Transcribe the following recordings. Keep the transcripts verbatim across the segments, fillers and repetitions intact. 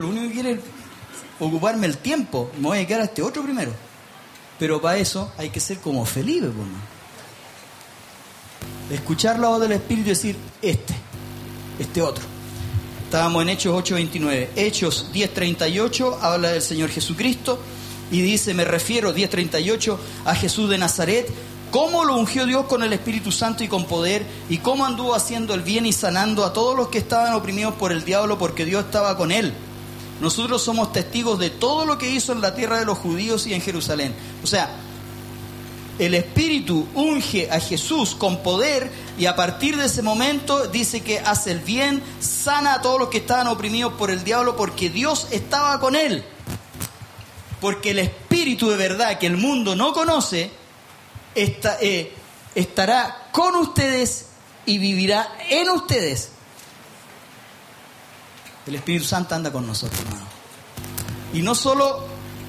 Lo único que quiere es ocuparme el tiempo. Me voy a quedar a este otro primero. Pero para eso hay que ser como Felipe, pues, ¿no? Escuchar la voz del Espíritu y decir, este, este otro. Estábamos en Hechos ocho veintinueve. Hechos diez treinta y ocho habla del Señor Jesucristo y dice, me refiero, diez treinta y ocho, a Jesús de Nazaret, cómo lo ungió Dios con el Espíritu Santo y con poder, y cómo anduvo haciendo el bien y sanando a todos los que estaban oprimidos por el diablo, porque Dios estaba con él. Nosotros somos testigos de todo lo que hizo en la tierra de los judíos y en Jerusalén. O sea, el Espíritu unge a Jesús con poder y a partir de ese momento dice que hace el bien, sana a todos los que estaban oprimidos por el diablo porque Dios estaba con él. Porque el Espíritu de verdad que el mundo no conoce está, eh, estará con ustedes y vivirá en ustedes. El Espíritu Santo anda con nosotros, hermano. Y no solo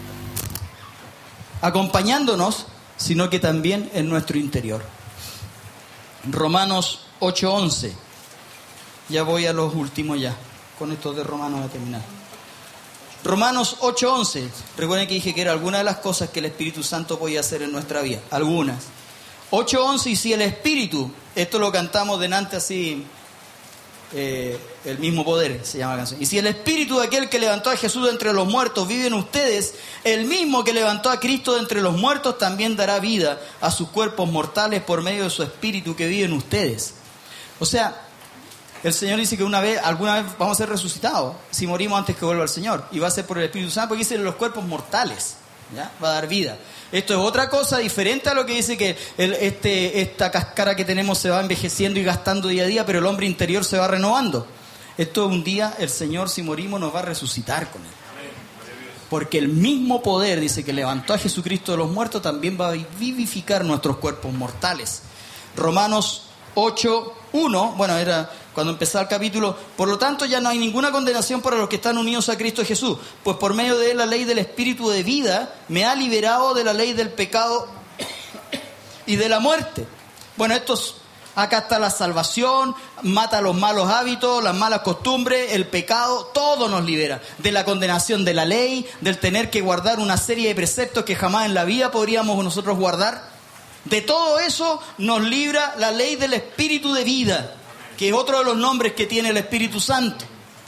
acompañándonos, sino que también en nuestro interior. Romanos ocho once. Ya voy a los últimos ya. Con estos de Romanos voy a terminar. Romanos ocho once. Recuerden que dije que era alguna de las cosas que el Espíritu Santo podía hacer en nuestra vida. Algunas. ocho once. Y si el Espíritu, esto lo cantamos delante así, eh, el mismo poder se llama la canción. Y si el Espíritu de aquel que levantó a Jesús de entre los muertos vive en ustedes, el mismo que levantó a Cristo de entre los muertos también dará vida a sus cuerpos mortales por medio de su Espíritu que vive en ustedes. O sea, el Señor dice que una vez, alguna vez vamos a ser resucitados si morimos antes que vuelva el Señor, y va a ser por el Espíritu Santo, porque dice los cuerpos mortales, ¿ya? Va a dar vida. Esto es otra cosa diferente a lo que dice que el, este, esta cáscara que tenemos se va envejeciendo y gastando día a día, pero el hombre interior se va renovando. Esto un día el Señor, si morimos, nos va a resucitar con él. Porque el mismo poder, dice, que levantó a Jesucristo de los muertos, también va a vivificar nuestros cuerpos mortales. Romanos ocho uno, bueno, era cuando empezaba el capítulo. Por lo tanto, ya no hay ninguna condenación para los que están unidos a Cristo Jesús, pues por medio de él la ley del Espíritu de vida me ha liberado de la ley del pecado y de la muerte. Bueno, estos, acá está la salvación, mata los malos hábitos, las malas costumbres, el pecado, todo nos libera de la condenación de la ley, del tener que guardar una serie de preceptos que jamás en la vida podríamos nosotros guardar. De todo eso nos libra la ley del Espíritu de vida, que es otro de los nombres que tiene el Espíritu Santo.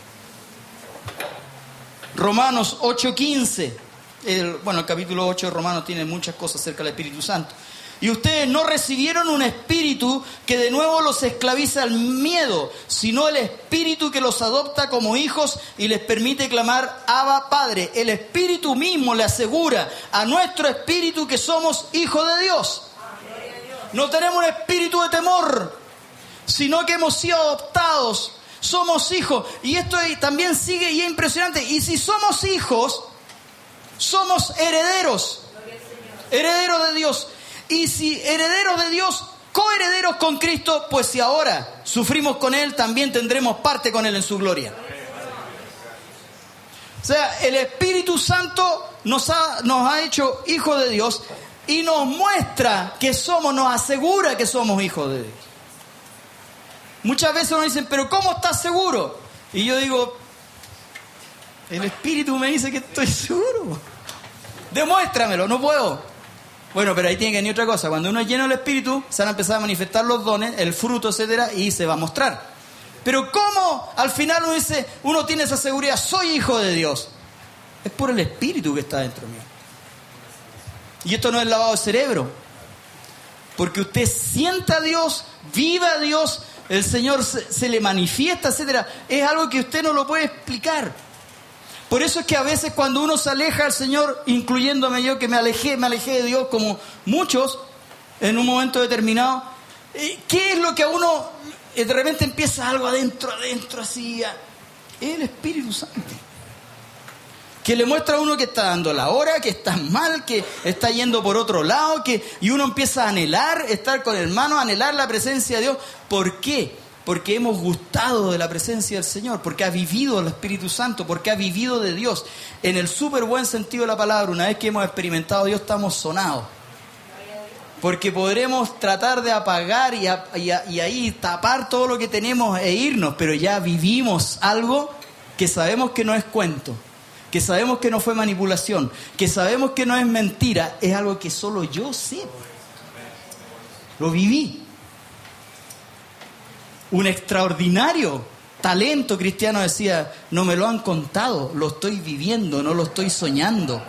Romanos ocho quince. El, bueno, el capítulo ocho de Romanos tiene muchas cosas acerca del Espíritu Santo. Y ustedes no recibieron un espíritu que de nuevo los esclaviza al miedo, sino el Espíritu que los adopta como hijos y les permite clamar Abba, Padre. El Espíritu mismo le asegura a nuestro espíritu que somos hijos de Dios. No tenemos un espíritu de temor, sino que hemos sido adoptados, somos hijos. Y esto también sigue y es impresionante. Y si somos hijos, somos herederos, herederos de Dios. Y si herederos de Dios, coherederos con Cristo, pues si ahora sufrimos con Él, también tendremos parte con Él en su gloria. O sea, el Espíritu Santo nos ha, nos ha hecho hijos de Dios y nos muestra que somos, nos asegura que somos hijos de Dios. Muchas veces nos dicen, pero ¿cómo estás seguro? Y yo digo, el Espíritu me dice que estoy seguro. Demuéstramelo, no puedo. Bueno, pero ahí tiene que venir otra cosa. Cuando uno es lleno del Espíritu, se van a empezar a manifestar los dones, el fruto, etcétera, y se va a mostrar. Pero ¿cómo al final uno dice, uno tiene esa seguridad, soy hijo de Dios? Es por el Espíritu que está dentro mío. Y esto no es lavado de cerebro. Porque usted sienta a Dios, viva a Dios, el Señor se, se le manifiesta, etcétera. Es algo que usted no lo puede explicar. Por eso es que a veces cuando uno se aleja del Señor, incluyéndome yo que me alejé, me alejé de Dios como muchos en un momento determinado, ¿qué es lo que a uno de repente empieza algo adentro, adentro, así? Es el Espíritu Santo. Que le muestra a uno que está dando la hora, que está mal, que está yendo por otro lado, que y uno empieza a anhelar estar con el hermano, a anhelar la presencia de Dios. ¿Por qué? Porque hemos gustado de la presencia del Señor, porque ha vivido el Espíritu Santo, porque ha vivido de Dios. En el súper buen sentido de la palabra, una vez que hemos experimentado a Dios, estamos sonados. Porque podremos tratar de apagar y, a, y, a, y ahí tapar todo lo que tenemos e irnos, pero ya vivimos algo que sabemos que no es cuento, que sabemos que no fue manipulación, que sabemos que no es mentira, es algo que solo yo sé. Lo viví. Un extraordinario talento cristiano decía, no me lo han contado, lo estoy viviendo, no lo estoy soñando.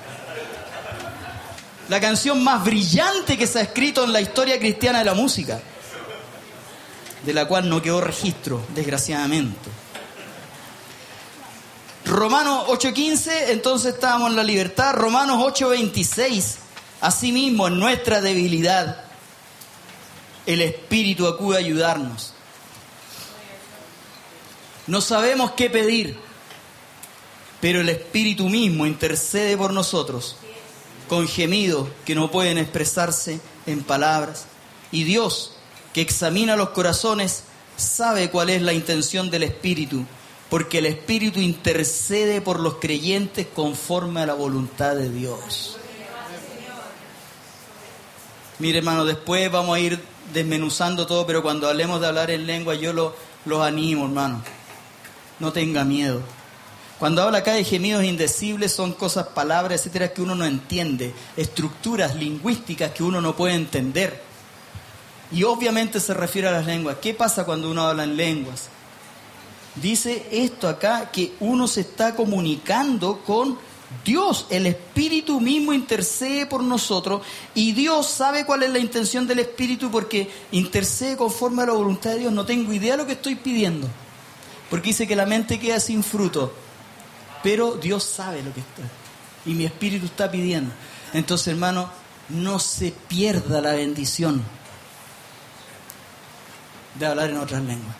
La canción más brillante que se ha escrito en la historia cristiana de la música, de la cual no quedó registro, desgraciadamente. Romanos ocho quince, entonces estábamos en la libertad. Romanos ocho veintiséis, asimismo en nuestra debilidad, el Espíritu acude a ayudarnos. No sabemos qué pedir, pero el Espíritu mismo intercede por nosotros con gemidos que no pueden expresarse en palabras. Y Dios, que examina los corazones, sabe cuál es la intención del Espíritu, porque el Espíritu intercede por los creyentes conforme a la voluntad de Dios. Mire, hermano, después vamos a ir desmenuzando todo, pero cuando hablemos de hablar en lengua, yo lo, los animo, hermano. No tenga miedo. Cuando habla acá de gemidos indecibles, son cosas, palabras, etcétera, que uno no entiende. Estructuras lingüísticas que uno no puede entender. Y obviamente se refiere a las lenguas. ¿Qué pasa cuando uno habla en lenguas? Dice esto acá, que uno se está comunicando con Dios. El Espíritu mismo intercede por nosotros y Dios sabe cuál es la intención del Espíritu porque intercede conforme a la voluntad de Dios. No tengo idea de lo que estoy pidiendo, porque dice que la mente queda sin fruto, pero Dios sabe lo que está y mi Espíritu está pidiendo. Entonces, hermano, no se pierda la bendición de hablar en otras lenguas.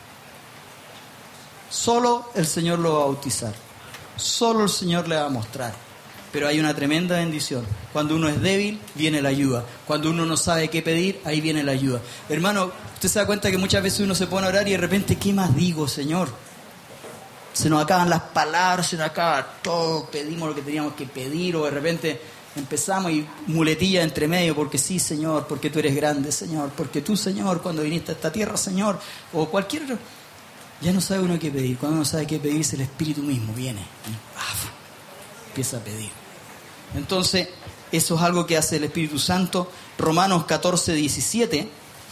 Solo el Señor lo va a bautizar. Solo el Señor le va a mostrar. Pero hay una tremenda bendición. Cuando uno es débil, viene la ayuda. Cuando uno no sabe qué pedir, ahí viene la ayuda. Hermano, usted se da cuenta que muchas veces uno se pone a orar y de repente, ¿qué más digo, Señor? Se nos acaban las palabras, se nos acaba todo, pedimos lo que teníamos que pedir, o de repente empezamos y muletilla entre medio, porque sí, Señor, porque tú eres grande, Señor, porque tú, Señor, cuando viniste a esta tierra, Señor, o cualquier otro. Ya no sabe uno qué pedir. Cuando uno sabe qué pedir, es el Espíritu mismo, viene y ¡paf! Empieza a pedir. Entonces, eso es algo que hace el Espíritu Santo. Romanos catorce, diecisiete.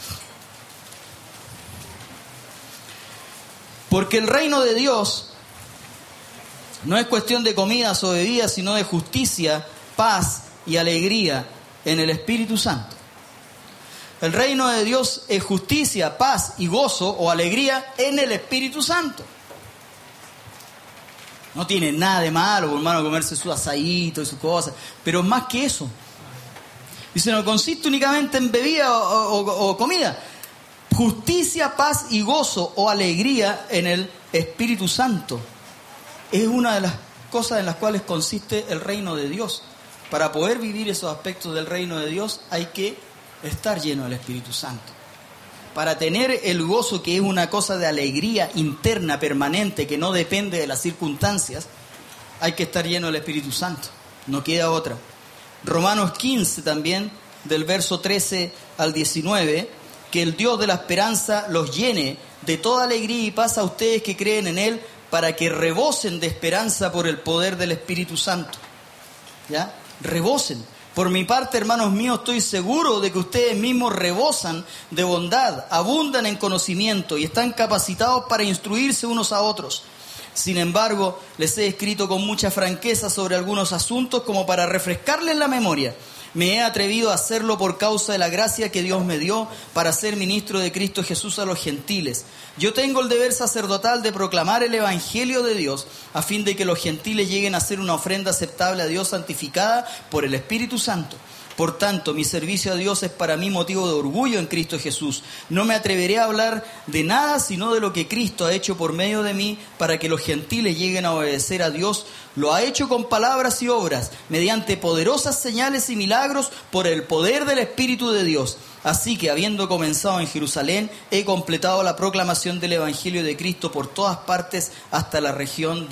Porque el reino de Dios no es cuestión de comidas o bebidas, sino de justicia, paz y alegría en el Espíritu Santo. El reino de Dios es justicia, paz y gozo o alegría en el Espíritu Santo. No tiene nada de malo, hermano, comerse su asadito y sus cosas, pero más que eso. Dice, no consiste únicamente en bebida o, o, o comida. Justicia, paz y gozo o alegría en el Espíritu Santo. Es una de las cosas en las cuales consiste el reino de Dios. Para poder vivir esos aspectos del reino de Dios hay que estar lleno del Espíritu Santo. Para tener el gozo, que es una cosa de alegría interna, permanente, que no depende de las circunstancias, hay que estar lleno del Espíritu Santo. No queda otra. Romanos quince también, del verso trece al diecinueve, que el Dios de la esperanza los llene de toda alegría y paz a ustedes que creen en Él, para que rebosen de esperanza por el poder del Espíritu Santo. ¿Ya? Rebosen. Por mi parte, hermanos míos, estoy seguro de que ustedes mismos rebosan de bondad, abundan en conocimiento y están capacitados para instruirse unos a otros. Sin embargo, les he escrito con mucha franqueza sobre algunos asuntos como para refrescarles la memoria. Me he atrevido a hacerlo por causa de la gracia que Dios me dio para ser ministro de Cristo Jesús a los gentiles. Yo tengo el deber sacerdotal de proclamar el Evangelio de Dios a fin de que los gentiles lleguen a ser una ofrenda aceptable a Dios santificada por el Espíritu Santo. Por tanto, mi servicio a Dios es para mí motivo de orgullo en Cristo Jesús. No me atreveré a hablar de nada sino de lo que Cristo ha hecho por medio de mí para que los gentiles lleguen a obedecer a Dios. Lo ha hecho con palabras y obras, mediante poderosas señales y milagros por el poder del Espíritu de Dios. Así que, habiendo comenzado en Jerusalén, he completado la proclamación del Evangelio de Cristo por todas partes hasta la región de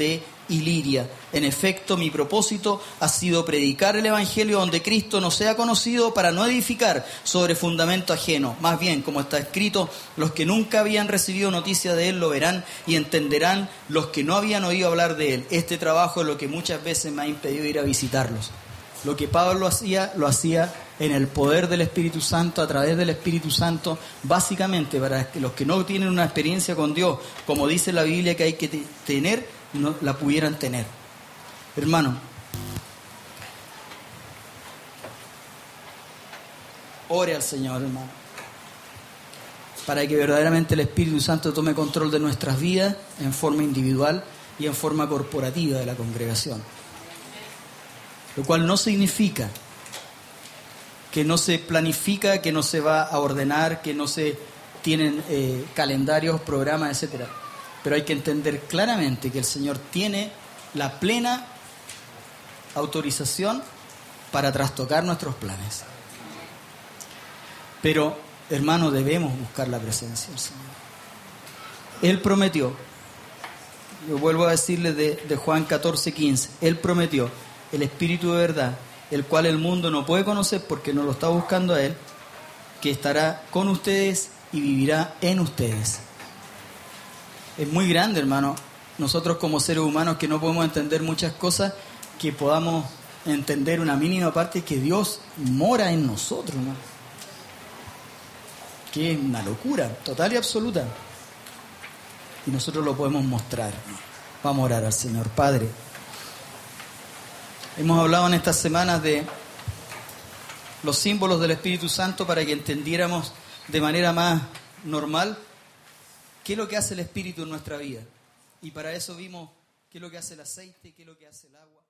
y Liria. En efecto, mi propósito ha sido predicar el Evangelio donde Cristo no sea conocido, para no edificar sobre fundamento ajeno. Más bien, como está escrito, los que nunca habían recibido noticia de Él lo verán y entenderán los que no habían oído hablar de Él. Este trabajo es lo que muchas veces me ha impedido ir a visitarlos. Lo que Pablo hacía, lo hacía en el poder del Espíritu Santo, a través del Espíritu Santo, básicamente para que los que no tienen una experiencia con Dios, como dice la Biblia que hay que t- tener, no la pudieran tener. Hermano, ore al Señor, hermano, para que verdaderamente el Espíritu Santo tome control de nuestras vidas en forma individual y en forma corporativa de la congregación. Lo cual no significa que no se planifica, que no se va a ordenar, que no se tienen eh, calendarios, programas, etcétera. Pero hay que entender claramente que el Señor tiene la plena autorización para trastocar nuestros planes. Pero, hermano, debemos buscar la presencia del Señor. Él prometió, yo vuelvo a decirles de, de Juan catorce, quince, Él prometió el Espíritu de verdad, el cual el mundo no puede conocer porque no lo está buscando a Él, que estará con ustedes y vivirá en ustedes. Es muy grande, hermano, nosotros como seres humanos que no podemos entender muchas cosas, que podamos entender una mínima parte, que Dios mora en nosotros, ¿no? Que es una locura total y absoluta. Y nosotros lo podemos mostrar, ¿no? Vamos a orar al Señor. Padre, hemos hablado en estas semanas de los símbolos del Espíritu Santo para que entendiéramos de manera más normal qué es lo que hace el Espíritu en nuestra vida. Y para eso vimos qué es lo que hace el aceite, qué es lo que hace el agua.